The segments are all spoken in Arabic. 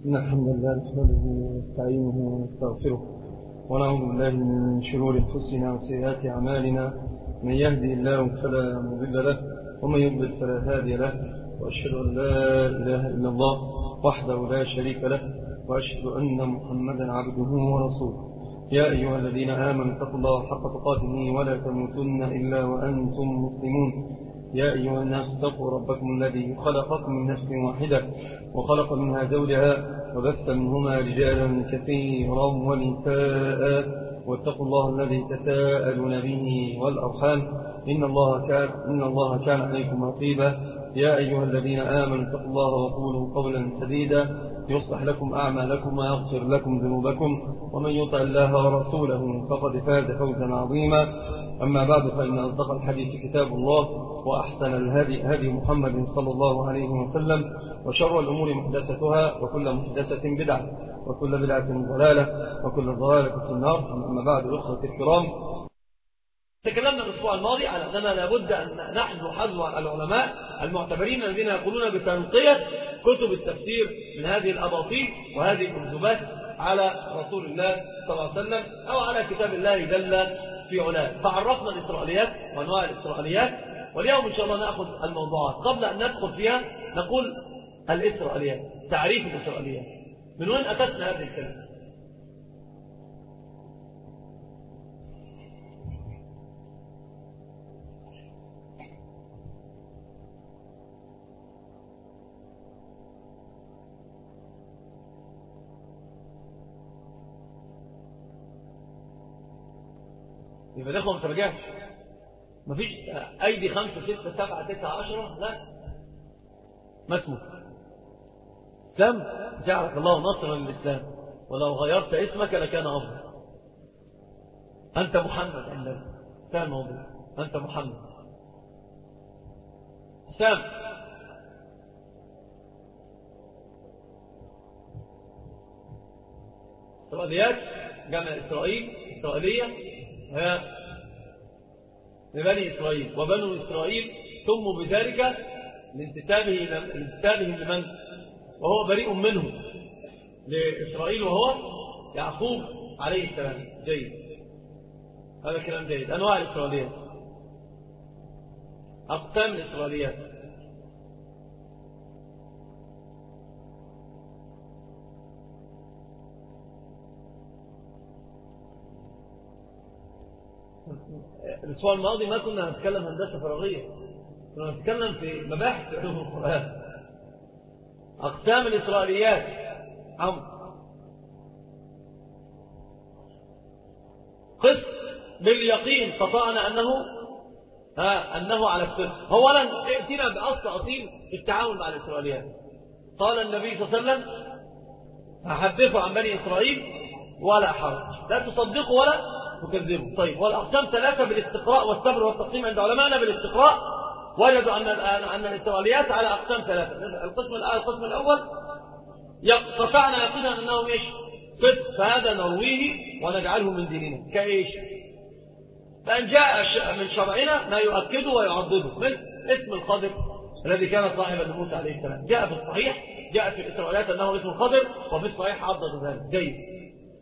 إن الحمد لله نحمده ونستعينه ونستغفره ونعوذ بالله من شرور أنفسنا وسيئات أعمالنا. من يهدي الله فلا مضل له ومن يضلل فلا هادي له، وأشهد أن لا إله إلا الله وحده لا شريك له، وأشهد أن محمدا عبده ورسوله. يا أيها الذين آمنوا اتقوا الله حق تقاته ولا تموتن إلا وأنتم مسلمون. يا أيها الناس اتقوا ربكم الذي خلقكم من نفس واحدة وخلق منها زوجها وبث منهما رجالا كثيرا ونساء، واتقوا الله الذي تساءلون به والأرحام إن الله كان عليكم رقيبا. يا أيها الذين آمنوا اتقوا الله وقولوا قولا سديدا يصلح لكم أعمالكم ويغفر لكم ذنوبكم، ومن يطع الله ورسوله فقد فاز فوزا عظيما. أما بعد، فإن أصدق الحديث كتاب الله، وأحسن الهدي هدي محمد صلى الله عليه وسلم، وشر الأمور محدثتها، وكل محدثة بدعة، وكل بدعة ضلالة، وكل ضلالة في النار. أما بعد، الأخوة الكرام، تكلمنا الأسبوع الماضي على أننا لابد أن نحن حذو العلماء المعتبرين الذين يقولون بتنقية كتب التفسير من هذه الأباطيل وهذه الكذوبات على رسول الله صلى الله عليه وسلم أو على كتاب الله جل في علاه. تعرفنا الإسرائيليات وأنواع الإسرائيليات، واليوم إن شاء الله نأخذ الموضوعات. قبل أن ندخل فيها نقول الإسرائيليات، تعريف الإسرائيليات، من وين أتتنا هذه الكلمة؟ يبقى الإخوة ما ترجعش، مفيش أيدي 5 6 7 9 10، لا، ما اسمه إسلام. جعلك الله نصرا للإسلام، ولو غيرت اسمك لكان أفضل. أنت محمد عندنا، انتهى الموضوع، أنت محمد. إسلام إسرائيليات، جمع إسرائيل، إسرائيلية هي لبني إسرائيل، وبنو إسرائيل سموا بذلك لانتسابهم لمن؟ وهو بريء منهم، لإسرائيل وهو يعقوب عليه السلام. جيد، هذا كلام جيد. أنواع الإسرائيليات، أقسام الإسرائيليات. الأسبوع الماضي ما كنا نتكلم هندسة فراغية، كنا نتكلم في مباحث علوم القرآن. أقسام الإسرائيليات، قسم باليقين قطعنا أنه على الصدق. أولا ائتنا بأصل أصيل في التعامل مع الإسرائيليات. قال النبي صلى الله عليه وسلم: أحدثوا عن بني إسرائيل ولا حرج، لا تصدقوا ولا تكذبوا. طيب، والأقسام 3 بالاستقراء والصبر والتقسيم عند علمائنا بالاستقراء وجدوا أن الإسرائيليات على أقسام 3. القسم الأول قطعنا يقينا أنه إيش؟ صدق، فهذا نرويه ونجعله من ديننا. كإيش؟ فأن جاء من شرعنا ما يؤكده ويعضده، مثل اسم الخضر الذي كان صاحبا لموسى عليه السلام، جاء في الصحيح، جاء في الإسرائيليات أنه اسم الخضر، وفي الصحيح عضد ذلك. جيد.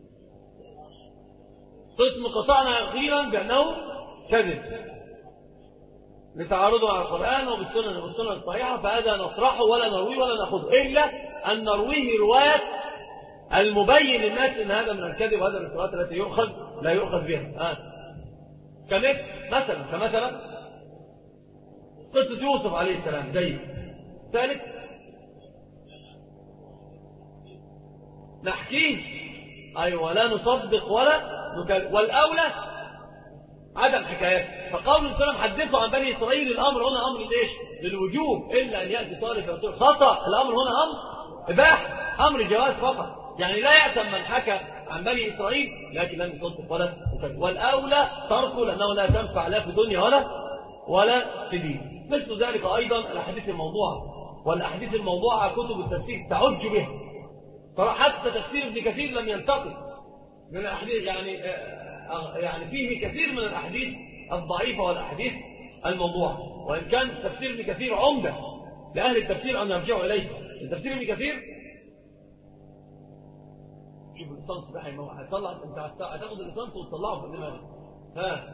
قسم قطعنا يقينا بأنه كذب لتعارضه على القرآن وبالسنة الصحيحة، فهذا نطرحه ولا نرويه ولا نأخذه، إلا أن نرويه رواية المبين للناس أن هذا من الكذب، وهذا من الروايات التي لا يؤخذ بها. كمثلا قصة يوسف عليه السلام. جيد. ثالث، نحكيه، أيوة، لا نصدق ولا نكذب، والأولى عدم حكايات. فقول السلام: حدثوا عن بني إسرائيل، الأمر هنا أمر ليش؟ للوجوب، إلا أن يأتي صالح ورسول. خطأ، الأمر هنا أمر إباحة، أمر جواز فقط. يعني لا يأتم من حكى عن بني إسرائيل لكن لم يصدق ولا يكذب، والأولى تركه، لأنه لا تنفع لا في دنيا ولا في دين. مثل ذلك أيضا الأحاديث الموضوعة، والأحاديث الموضوعة كتب التفسير تعج بها صراحة. حتى تفسير ابن كثير لم ينتقل من الأحاديث، يعني فيه كثير من الأحاديث الضعيفة والأحاديث الموضوعة، وإن كان تفسير ابن كثير عمدة لأهل التفسير أن يرجعوا إليه. التفسير ابن كثير شوف الليسانس ده هيطلع، انت هتاخد الليسانس وتطلعه في الدماغ. ها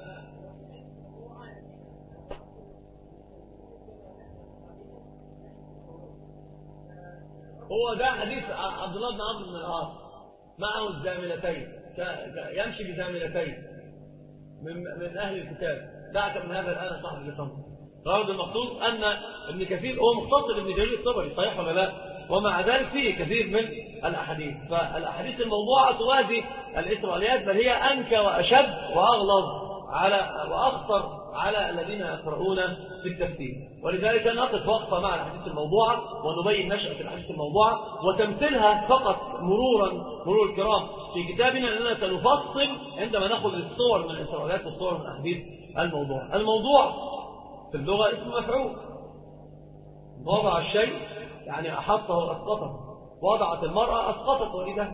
هو ده حديث عبد الله بن عمرو بن العاص معه الزاملتين، يمشي بزاملتين من أهل الكتاب. دعك من هذا الآن صاحب الليسانس. غرض المقصود أن ابن كثير هو مختصر ابن جرير الطبري، صحيح ولا لا؟ ومع ذلك فيه كثير من الأحاديث، فالأحاديث الموضوعة توازي الإسرائيليات، بل هي أنكى وأشد وأغلظ وأخطر على الذين يقرؤون في التفسير. ولذلك نقف وقفة مع الأحاديث الموضوعة ونبين نشأة الأحاديث الموضوعة وتمثيلها فقط مرور الكرام في كتابنا، لأننا سنفصل عندما نأخذ الصور من الإسرائيليات والصور من الأحاديث الموضوعة. الموضوع في اللغة اسم مفعول، وضع الشيء يعني أحطه وأسقطه، وضعت المرأة أسقطت ولدها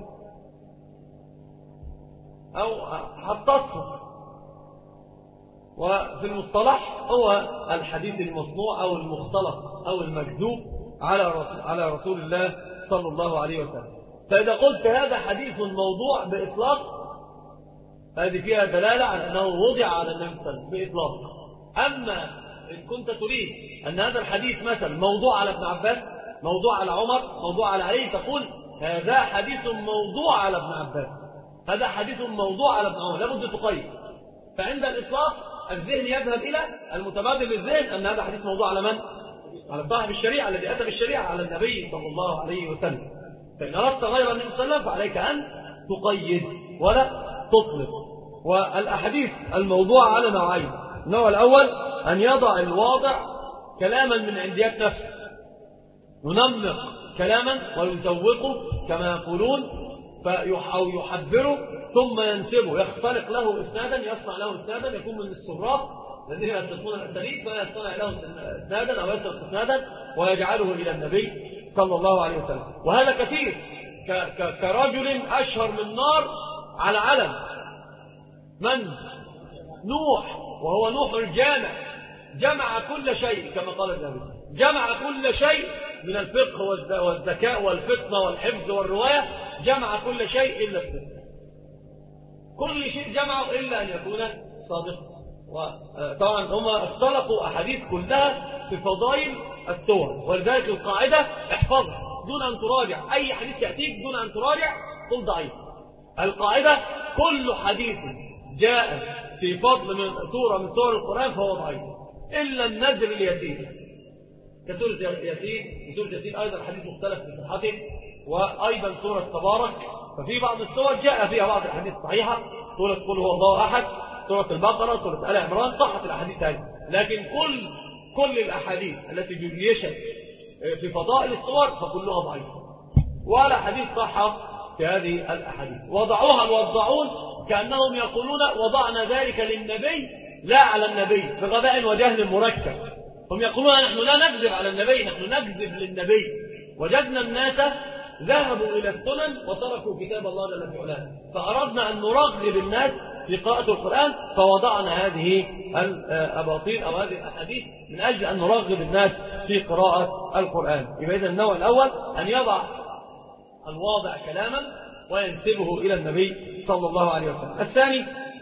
أو حطته. وفي المصطلح هو الحديث المصنوع أو المختلق أو المكذوب على رسول الله صلى الله عليه وسلم. فإذا قلت هذا حديث موضوع بإطلاق، هذه فيها دلالة على أنه وضع على النبي صلى الله عليه وسلم بإطلاق. أما إن كنت تريد أن هذا الحديث مثلا موضوع على ابن عباس، موضوع على عمر، موضوع على علي، تقول هذا حديث موضوع على ابن عباس، هذا حديث موضوع على ابن عمر، لابد تقيد. فعند الإطلاق الذهن يذهب إلى المتبادل للذهن أن هذا حديث موضوع على من؟ على صاحب الشريعة الذي أتى بالشريعة، على النبي صلى الله عليه وسلم. فإن أردت غير النبي صلى الله عليه وسلم فعليك أن تقيد ولا تطلق. والأحاديث الموضوع على نوعين. النوع الأول أن يضع الواضع كلاما من عنديات نفسه، ينمق كلاما ويزوقه كما يقولون، أو يحبره ثم ينسبه، يختلق له إسنادا، يصنع له إسنادا، يكون من السراق الذين يصنعون الأساليب، فيصنع له إسنادا أو يسرق إسنادا ويجعله إلى النبي صلى الله عليه وسلم. وهذا كثير، كرجل أشهر من نار على علم، من؟ نوح، وهو نوح الجامع، جمع كل شيء كما قال النبي، جمع كل شيء من الفقه والذكاء والفطنة والحفظ والرواية، جمع كل شيء إلا الصدق، كل شيء جمعه إلا أن يكون صادقا. وطبعا هم اختلقوا أحاديث كلها في فضائل السور، ولذلك القاعدة احفظها دون أن تراجع أي حديث يأتيك، دون أن تراجع قل ضعيف. القاعدة كل حديث جاء في فضل من سورة من سور القرآن فهو ضعيف إلا النزل اليسير، كسورة ياسين. وسورة ياسين أيضا حديث مختلف في صحته، وأيضا سورة تبارك، ففي بعض السور جاء فيها بعض الحديث الصحيحة، سورة قل هو الله أحد، سورة البقرة، سورة آل عمران، صحت الأحاديث هذه. لكن كل الأحاديث التي جليشت في فضائل السور فكلها ضعيفة، ولا حديث صح في هذه الأحاديث. وضعوها الوضعون كأنهم يقولون وضعنا ذلك للنبي لا على النبي، بغباء وجهل مركب. هم يقولون نحن لا نكذب على النبي، نحن نكذب للنبي. وجدنا الناس ذهبوا إلى السنن وتركوا كتاب الله جل في علاه، فأردنا أن نرغب الناس في قراءة القرآن، فوضعنا هذه الأباطيل أو هذه الأحاديث من أجل أن نرغب الناس في قراءة القرآن. يبقى إذن النوع الأول أن يضع الواضع كلاما وينسبه إلى النبي صلى الله عليه وسلم. الثاني،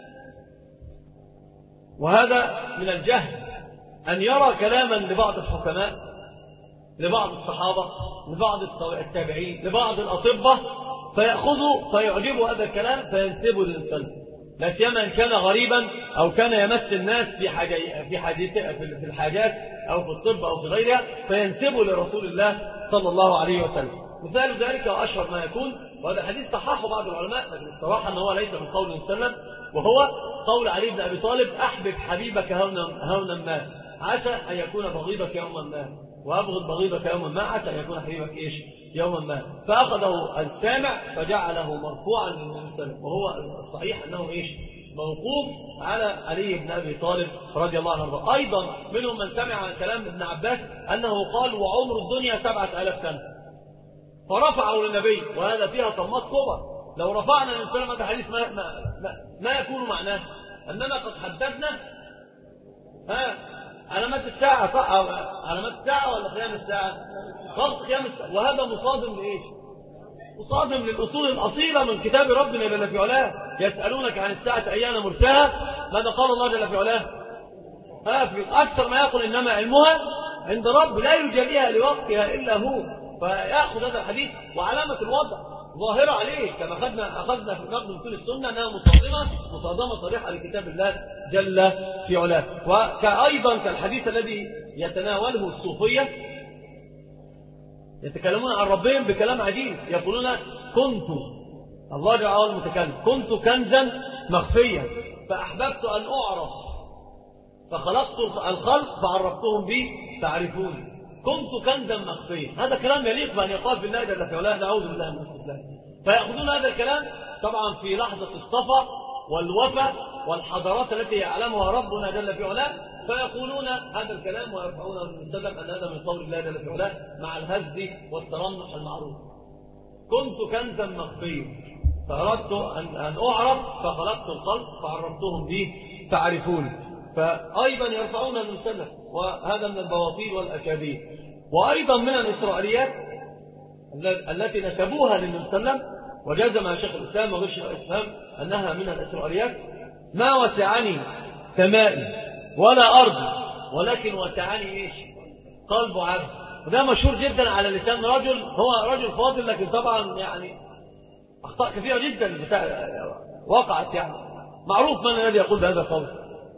وهذا من الجهل، أن يرى كلاما لبعض الحكماء، لبعض الصحابة، لبعض التابعين، لبعض الأطباء، فيأخذوا فيعجبوا هذا الكلام فينسبه للإنسان، لا سيما إن كان غريبا أو كان يمس الناس في الحاجات أو في الطب أو في غيرها، فينسبه لرسول الله صلى الله عليه وسلم. مثال ذلك وأشهر ما يكون، وهذا حديث صححه بعض العلماء، لكن الصراحة أنه ليس من قول وسلم، وهو قول علي بن أبي طالب: أحبب حبيبك هونا ما عسى أن يكون بغيضك يوما ما، وأبغض بغيضك يوما ما عسى أن يكون حبيبك يوما ما. فأخذه السامع فجعله مرفوعا للنبي صلى الله عليه وسلم، وهو الصحيح أنه موقوف على علي بن أبي طالب رضي الله عنه. أيضا منهم من سمع كلام ابن عباس أنه قال: وعمر الدنيا 7000 سنة، فرفعه للنبي، وهذا فيها طمات كبر. لو رفعنا للسلام هذا الحديث ما يكون معناه أننا قد حددنا علامات الساعة، صح؟ علامات الساعة ولا قيام الساعة؟ وقت قيام الساعة، وهذا مصادم لإيش؟ مصادم للأصول الأصيلة من كتاب ربنا جل في علاه. يسألونك عن الساعة أيان مرساها، ماذا قال الله جل في علاه؟ في أكثر ما يقول إنما علمها عند رب لا يجليها لوقتها إلا هو. فيأخذ هذا الحديث وعلامة الوضع ظاهرة عليه، كما أخذنا في نقد من كل السنة أنها مصادمة صريحة لكتاب الله جل في علاه. وأيضا كالحديث الذي يتناوله الصوفية، يتكلمون عن ربهم بكلام عجيب، يقولون كنت الله جل وعلا المتكلم كنت كنزا مخفيا فأحببت أن أعرف فخلقت الخلق فعرفتهم بي تعرفوني. كنت كنزا مخفيا، هذا كلام يليق بأن يقال في الله جل في علاه، نعوذ بالله من الإسلام. فيأخذون هذا الكلام طبعا في لحظة الصفا والوفا والحضارات التي يعلمها ربنا جل في علاه، فيقولون هذا الكلام ويرفعون النبي صلى الله عليه وسلم أن هذا من قول الله جل في علاه مع الهز والترنح المعروف. كنت كنزا مخفيا فأردت أن أعرف فخلقت الخلق فعرفتهم به تعرفوني. فأيضا يرفعون النبي صلى الله عليه وسلم، وهذا من البواطيل والأكاذيب. وأيضا من الإسرائيليات التي نسبوها للنبي صلى الله عليه وسلم وجزم شيخ الإسلام وغير شيخ الإسلام أنها من الإسرائيليات: ما وسعني سمائي ولا أرضي ولكن وسعني إيش؟ قلب عبد. وده مشهور جدا على لسان رجل هو رجل فاضل، لكن طبعا يعني أخطاء كثيرة جدا وقعت، يعني معروف من الذي يقول بهذا القول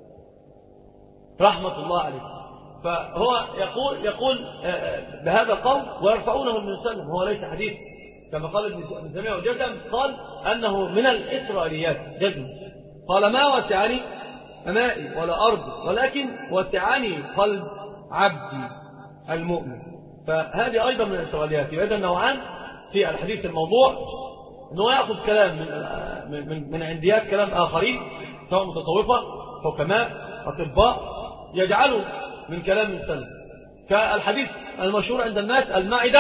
رحمة الله عليه. فهو يقول بهذا القول ويرفعونه من وسلم، هو ليس حديث كما قال ابن تيمية وجزم، قال أنه من الإسرائيليات جزم. قال: ما وسعني سمائي ولا أرضي ولكن وسعني قلب عبدي المؤمن. فهذه أيضا من الإسرائيليات. إذا نوعان في الحديث الموضوع، أنه يأخذ كلام من عنديات كلام آخرين سواء متصوفة حكماء أطباء يجعلوا من كلام السلف، كالحديث المشهور عند الناس: المعدة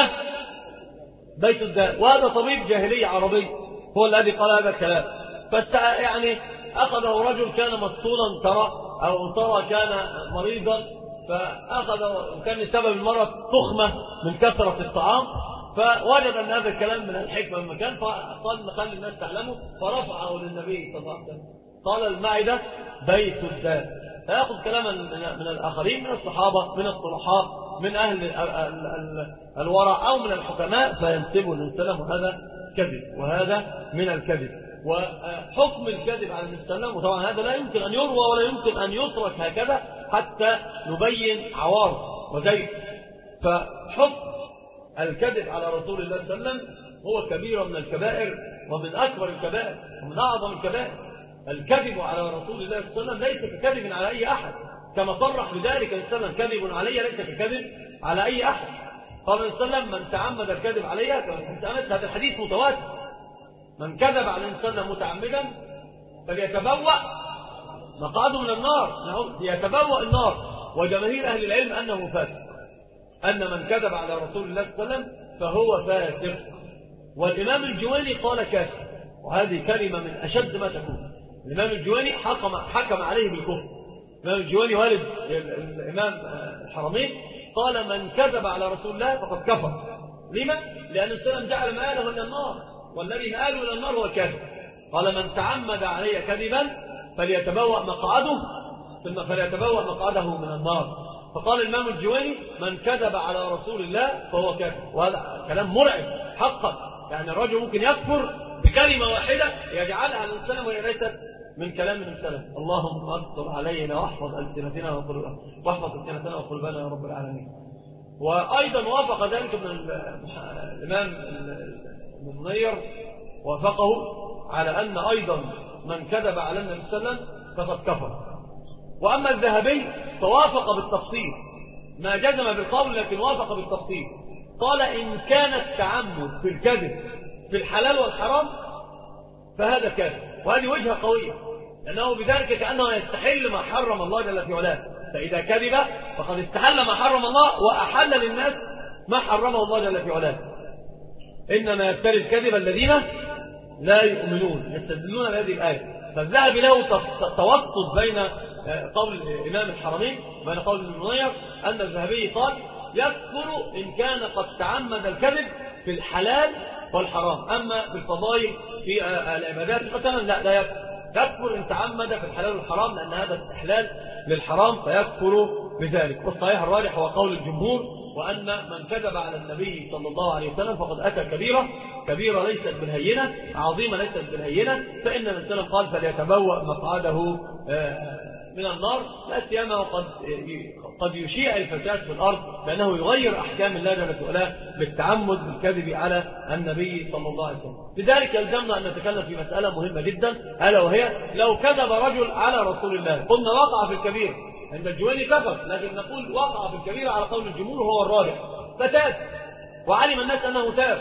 بيت الداء. وهذا طبيب جاهلي عربي هو الذي قال هذا الكلام. يعني أخذه رجل كان مسطولا ترى كان مريضا، فأخذه وكان سبب المرض تخمة من كثرة الطعام، فوجد أن هذا الكلام من الحكمة من مكان، فقال نخلي الناس تعلمه، فرفعه للنبي صلى الله عليه وسلم قال: المعدة بيت الداء. فيأخذ كلاما من الآخرين، من الصحابة، من الصلحاء، من أهل الورع أو من الحكماء، فينسبه للسلام، وهذا كذب، وهذا من الكذب. وحكم الكذب على النبي صلى الله عليه وسلم، وطبعا هذا لا يمكن أن يروى ولا يمكن أن يترك هكذا حتى نبين عوارض وزيف. فحكم الكذب على رسول الله صلى الله عليه وسلم هو كبير من الكبائر ومن أكبر الكبائر ومن أعظم الكبائر. الكذب على رسول الله صلى الله عليه وسلم ليس ككذب على أي أحد، كما صرح بذلك النبي صلى الله عليه وسلم: كذب علي ليس ككذب على أي أحد. قال النبي صلى الله عليه وسلم: من تعمد الكذب علي، هذا الحديث متواتر: من كذب على النبي صلى الله عليه وسلم متعمدا فليتبوأ مقعده من النار، يتبوأ النار. وجماهير أهل العلم أنه فاسق، أن من كذب على رسول الله صلى الله عليه وسلم فهو فاسق. والإمام الجويني قال كافر، وهذه كلمة من أشد ما تكون. الإمام الجويني حكم عليه بالكفر. الإمام الجويني والد الإمام الحرمين قال: من كذب على رسول الله فقد كفر. لما؟ لأن السلام جعل مآله إلى النار، والذي مآله إلى النار هو الكافر. قال: من تعمد علي كذبا فليتبوأ مقعده من النار. فقال الإمام الجويني: من كذب على رسول الله فهو كافر. وهذا كلام مرعب حقا، يعني الرجل ممكن يكفر بكلمة واحدة يجعلها للسلام وهي ليست من كلام السلام. اللهم أستر علينا واحفظ ألسنتنا وقلوبنا يا رب العالمين. وأيضا وافق ذلك من الإمام ابن منير، وافقه على أن أيضا من كذب على النبي صلى الله عليه وسلم فقد كفر. وأما الذهبي فوافق بالتفصيل، ما جزم بالقول لكن وافق بالتفصيل. قال: إن كان التعمد في الكذب في الحلال والحرام فهذا كافر. وهذه وجهة قوية، لأنه بذلك كأنه يستحل ما حرم الله جل في علاه. فإذا كذب فقد استحل ما حرم الله وأحل للناس ما حرمه الله جل في علاه. إنما يفتري الكذب الذين لا يؤمنون، يستدلون بهذه الآية. فالذهب له توسط بين قول إمام الحرمين وبين قول ابن منير، أن الذهبي قال: يكفر إن كان قد تعمد الكذب في الحلال والحرام. أما في الفضائل في العبادات مثلا لا يكفر إن تعمد في الحلال والحرام، لأن هذا استحلال للحرام فيكفر بذلك. والصحيح الراجح هو قول الجمهور، وأن من كذب على النبي صلى الله عليه وسلم فقد أتى كبيرة ليست بالهينة، عظيمة ليست بالهينة. فإن النبي صلى الله عليه وسلم قال فليتبوأ مقعده من النار، لا سيما قد يشيع الفساد في الأرض، لأنه يغير أحكام الله جل وعلا بالتعمد بالكذب على النبي صلى الله عليه وسلم. لذلك يلزمنا أن نتكلم في مسألة مهمة جدا، ألا وهي لو كذب رجل على رسول الله قلنا وقع في الكبير، عند الجويني كفر، لكن نقول وقع في الكبير على قول الجمهور هو الراجح، فتاب وعلم الناس أنه تاب،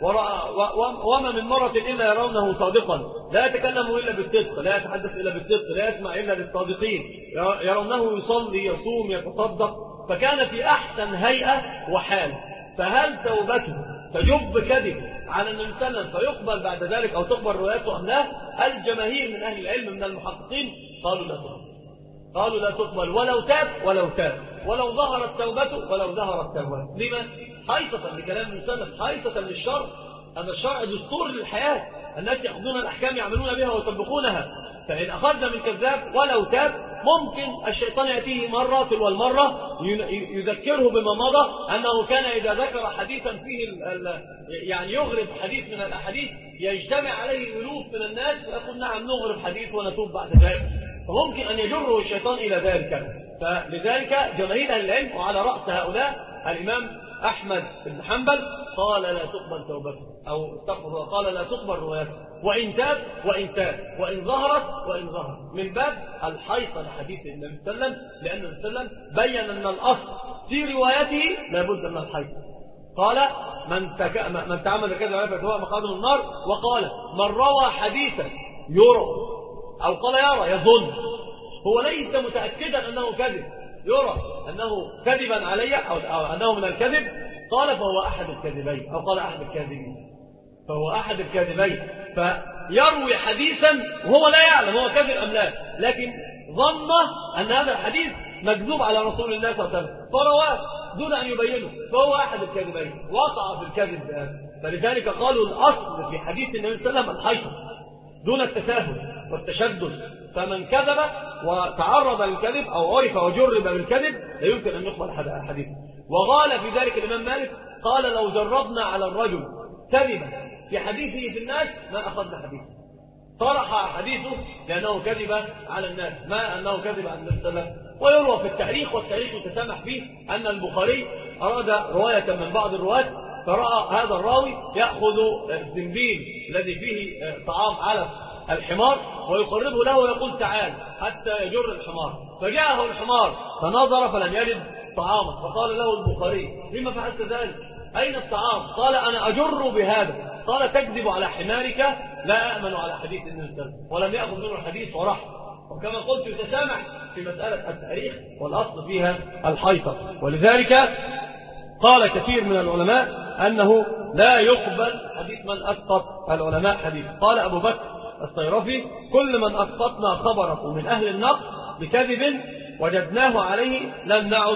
وما من مرة إلا يرونه صادقا، لا يتكلم إلا بالصدق، لا يتحدث إلا بالصدق، لا يسمع إلا للصادقين، يرونه يصلي يصوم يتصدق، فكان في أحسن هيئة وحال. فهل توبته تجب كذب على النبي صلى الله عليه وسلم فيقبل بعد ذلك أو تقبل روايته أم لا؟ الجماهير من أهل العلم من المحققين قالوا لا تقبل، قالوا لا تقبل ولو تاب ولو ظهرت توبته ولو ظهرت توبته. لما؟ حيطة لكلام النبي صلى الله عليه وسلم، حيطة للشرع، أن الشرع دستور للحياة، الناس يأخذون الأحكام يعملون بها ويطبقونها. فإن أخذنا من كذاب ولو تاب ممكن الشيطان يأتيه مرة تلو المرة يذكره بما مضى، أنه كان إذا ذكر حديثا فيه يعني يغرب حديث من الأحاديث يجتمع عليه ألوف من الناس ويقول نعم نغرب حديث ونتوب بعد ذلك، فممكن أن يجره الشيطان إلى ذلك. فلذلك جماهير أهل العلم وعلى رأس هؤلاء الإمام أحمد بن حنبل قال لا تقبل توبته، أو استغفر الله، قال لا تقبل روايته، وإن تاب وإن ظهرت من باب الحيطة لحديث النبي صلى الله عليه وسلم، لأن النبي صلى الله عليه وسلم بين أن الأصل في روايته لابد من الحيطة. قال من تعمد كذا فهو مقعد من النار، وقال من روى حديثا يرى أو قال يرى يظن، هو ليس متأكدا أنه كذب، يرى أنه كذبا علي أو أنه من الكذب، قال فهو أحد الكاذبين، أو قال أحد الكاذبين، فهو أحد الكاذبين. فيروي حديثا وهو لا يعلم هو كذب أم لا، لكن ظن أن هذا الحديث مكذوب على رسول الله صلى الله عليه وسلم فرواه دون أن يبينه، فهو أحد الكاذبين، وقع في الكذب بهذا. فلذلك قالوا الأصل في حديث النبي صلى الله عليه وسلم الحيطة دون التساهل والتشدد. فمن كذب وتعرض للكذب أو عرف وجرب بالكذب لا يمكن أن يقبل حديثه. وقال في ذلك الإمام مالك قال لو جربنا على الرجل كذبا في حديثه في الناس ما أخذنا حديثه، طرح حديثه لأنه كذب على الناس ما أنه كذب عن النبي صلى الله عليه وسلم. ويروى في التاريخ، والتاريخ يتسامح فيه، أن البخاري أراد رواية من بعض الرواة، فرأى هذا الراوي يأخذ الزنبيل الذي فيه طعام على الحمار ويقربه له ويقول تعال حتى يجر الحمار، فجاءه الحمار فنظر فلم يجد طعاما، فقال له البخاري لما فعلت ذلك؟ أين الطعام؟ قال أنا أجر بهذا. قال تكذب على حمارك لا أأمن على حديث النبي صلى الله عليه وسلم، ولم يأخذ منه الحديث وراح. وكما قلت يتسامح في مسألة التاريخ، والأصل فيها الحيطة. ولذلك قال كثير من العلماء أنه لا يقبل حديث من أسقط العلماء حديث. قال أبو بكر الصيرفي كل من أسقطنا خبره من أهل النقد بكذب وجدناه عليه لم نعد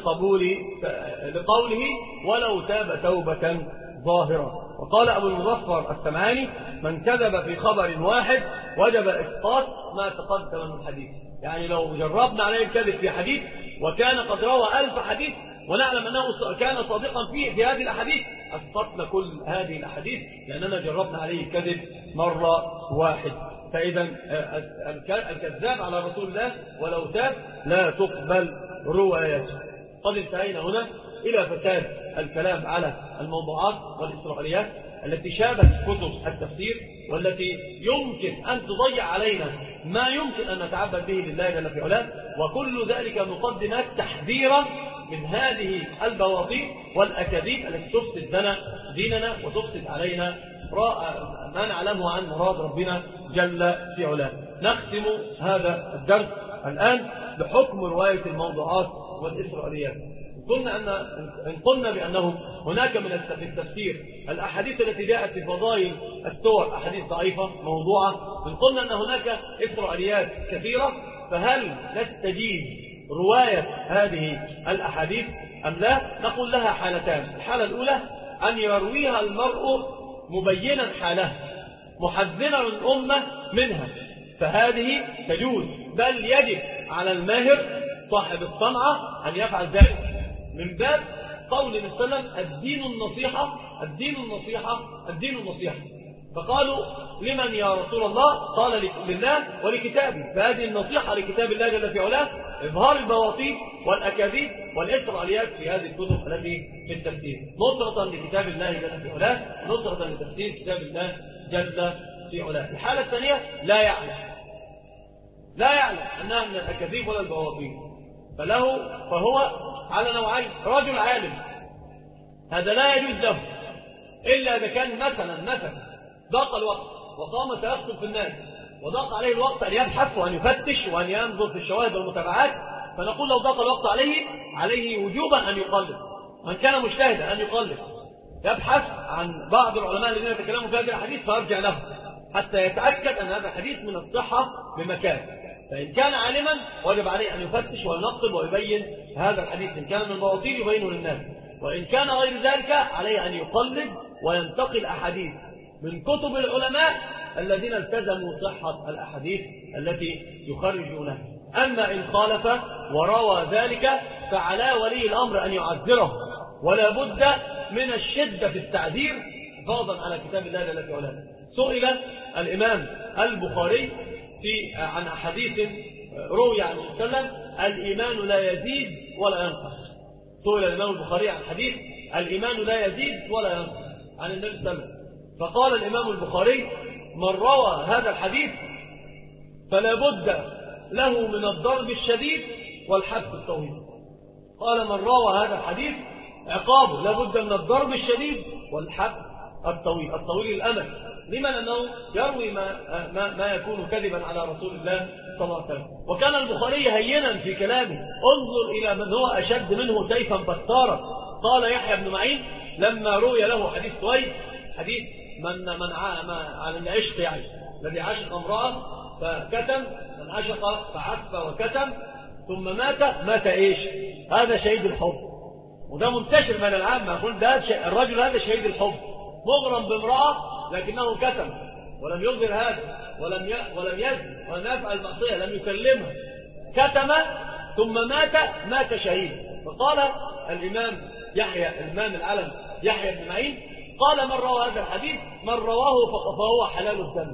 لقوله ولو تاب توبة ظاهرة. وقال أبو المظفر السمعاني من كذب في خبر واحد وجب إسقاط ما تقدم من الحديث. يعني لو جربنا عليه الكذب في حديث وكان قد روى 1000 حديث ونعلم أنه كان صادقا فيه في هذه الأحاديث، أسقطنا كل هذه الأحاديث لأننا جربنا عليه الكذب مرة واحد. فإذا الكذاب على رسول الله ولو تاب لا تقبل روايته. قد انتهينا هنا إلى فساد الكلام على الموضوعات والإسرائيليات التي شابت كتب التفسير، والتي يمكن أن تضيع علينا ما يمكن أن نتعبد به لله جل في علاه، وكل ذلك مقدمات تحذيرا من هذه البواطيل والأكاذيب التي تفسد ديننا وتفسد علينا ما نعلمه عن مراد ربنا جل في علاه. نختم هذا الدرس الآن بحكم رواية الموضوعات والإسرائيليات. إن قلنا بأنه هناك من التفسير الأحاديث التي جاءت في فضائل السور أحاديث ضعيفة موضوعة، إن قلنا أن هناك إسرائيليات كثيرة، فهل نستجيب رواية هذه الأحاديث أم لا؟ نقول لها حالتان. الحالة الأولى أن يرويها المرء مبينا حالها محذرا الأمة منها، فهذه تجوز، بل يجب على الماهر صاحب الصنعة أن يفعل ذلك، من باب قول النبي صلى الله عليه وسلم الدين النصيحة الدين النصيحة الدين النصيحة. فقالوا لمن يا رسول الله؟ قال لله ولكتابه، فهذه النصيحة لكتاب الله جل في علاه إظهار البواطيل والأكاذيب والإسرائيليات في هذه الكتب التي في التفسير، نصرة لكتاب الله جل في علاه، نصرة لتفسير كتاب الله جل في علاه. الحالة الثانية لا يعلم أنها من الأكاذيب ولا البواطيل، فهو على نوعين: رجل عالم هذا لا يجوز له إلا إذا كان مثلا ضاق الوقت وقام تيخطب في الناس وضاق عليه الوقت أن يبحث وأن يفتش وأن ينظر في الشواهد والمتابعات، فنقول لو ضاق الوقت عليه وجوبا أن يقلد، وأن كان مجتهدا أن يقلد، يبحث عن بعض العلماء الذين يتكلموا في هذه الحديث فيرجع له حتى يتأكد أن هذا الحديث من الصحة بمكان. فإن كان عالما وجب عليه أن يفتش وينقب ويبين هذا الحديث، إن كان من بواطيل يبينه للناس، وإن كان غير ذلك عليه أن يقلد وينتقي الأحاديث من كتب العلماء الذين التزموا صحة الأحاديث التي يخرجونها. أما إن خالف وروى ذلك فعلى ولي الأمر أن يعذره، ولا بد من الشدة في التعذير حفاظا على كتاب الله جل في علاه. سئل الإمام البخاري عن حديث روي عن النبي صلى الله عليه وسلم: الإيمان لا يزيد ولا ينقص. سئل الإمام البخاري عن حديث الإيمان لا يزيد ولا ينقص عن النبي صلى الله عليه وسلم، فقال الإمام البخاري: من روى هذا الحديث فلا بد له من الضرب الشديد والحبس الطويل. قال: من روى هذا الحديث عقابه لا بد من الضرب الشديد والحبس الطويل الأمد. لما؟ لأنه يروي ما يكون كذبا على رسول الله صلى الله عليه وسلم. وكان البخاري هينا في كلامه، انظر إلى من هو أشد منه سيفا بطارا. قال يحيى بن معين لما روي له حديث سويد، حديث من على العشق، يعني الذي عشق امرأة فكتم، من عشق فعف وكتم ثم مات إيش؟ هذا شهيد الحب. وده منتشر من العامة، يقول ده الرجل هذا شهيد الحب، مغرم بامرأة لكنه كتم ولم يظهر هذا ولم يزن ولم يفعل المعصية، لم يكلمها، كتم ثم مات شهيد. فقال الإمام العلم يحيى بن معين قال: من روى هذا الحديث من رواه فهو حلال الدم.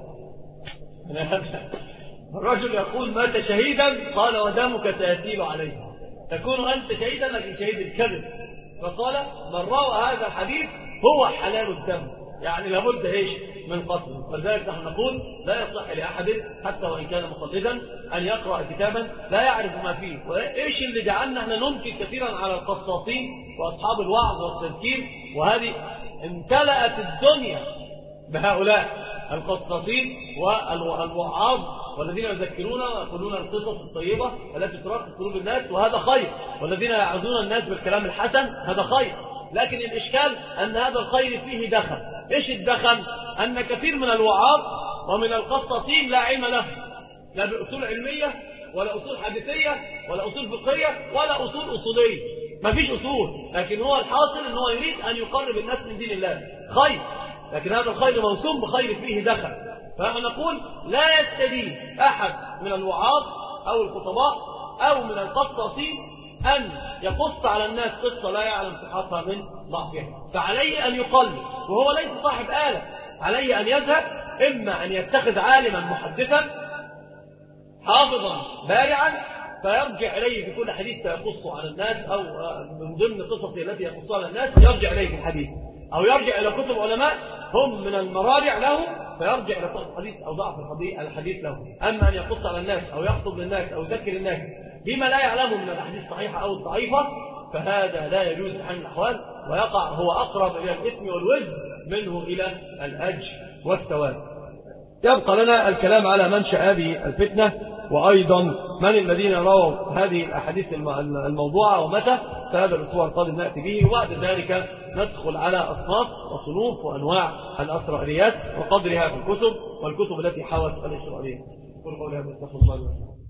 الرجل يقول: مات شهيدا، قال: ودمك سيسيل عليه، تكون أنت شهيدا لكن شهيد الكذب. فقال: من روى هذا الحديث هو حلال الدم، يعني لابد إيش؟ من قتله. فلذلك نحن نقول لا يصح لأحد حتى وإن كان مقلدا أن يقرأ كتابا لا يعرف ما فيه. وإيش اللي جعلنا احنا ننكر كثيرا على القصاصين وأصحاب الوعظ والتذكير؟ وهذه امتلأت الدنيا بهؤلاء القصاصين والوعاظ والذين يذكرون ويقولون القصص الطيبة التي ترقق قلوب الناس، وهذا خير، والذين يعظون الناس بالكلام الحسن هذا خير. لكن الإشكال أن هذا الخير فيه دخل. إيش الدخل؟ أن كثير من الوعاظ ومن القصاصين لا علم له، لا بأصول علمية ولا أصول حديثية ولا أصول فقهية ولا أصول أصولية، ما فيش أصول، لكن هو الحاصل أنه يريد أن يقرب الناس من دين الله، خير، لكن هذا الخير موسوم بخير فيه دخل. فنقول لا يستدين أحد من الوعاظ أو الخطباء أو من القصاصين أن يقص على الناس قصة لا يعلم صحتها من ضعفها، فعليه أن يقلد، وهو ليس صاحب آلة، عليه أن يذهب إما أن يتخذ عالما محدثا حافظا بارعا فيرجع إليه في كل حديث يقصه على الناس، أو من ضمن قصصه التي يقصها على الناس يرجع إليه في الحديث، أو يرجع إلى كتب علماء هم من المراجع له فيرجع إلى صحة الحديث أو ضعف الحديث له. أما أن يقص على الناس أو يخطب للناس أو يذكر الناس بما لا يعلمه من الأحاديث الصحيحة أو الضعيفة فهذا لا يجوز في حال من الأحوال، ويقع هو أقرب إلى الإثم والوزر منه إلى الأجر والثواب. يبقى لنا الكلام على منشأ هذه الفتنة، وأيضا من الذين رووا هذه الأحاديث الموضوعة ومتى. فهذا الأسبوع القادم نأتي به، وبعد ذلك ندخل على أصناف وصنوف وأنواع الأسرائيليات وقدرها في الكتب والكتب التي حوت الإسرائيلية. قل قولي هذا استغفر الله.